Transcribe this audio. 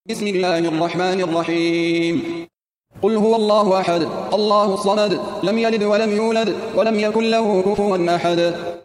بسم الله الرحمن الرحيم قل هو الله أحد الله الصمد لم يلد ولم يولد ولم يكن له كفوا أحد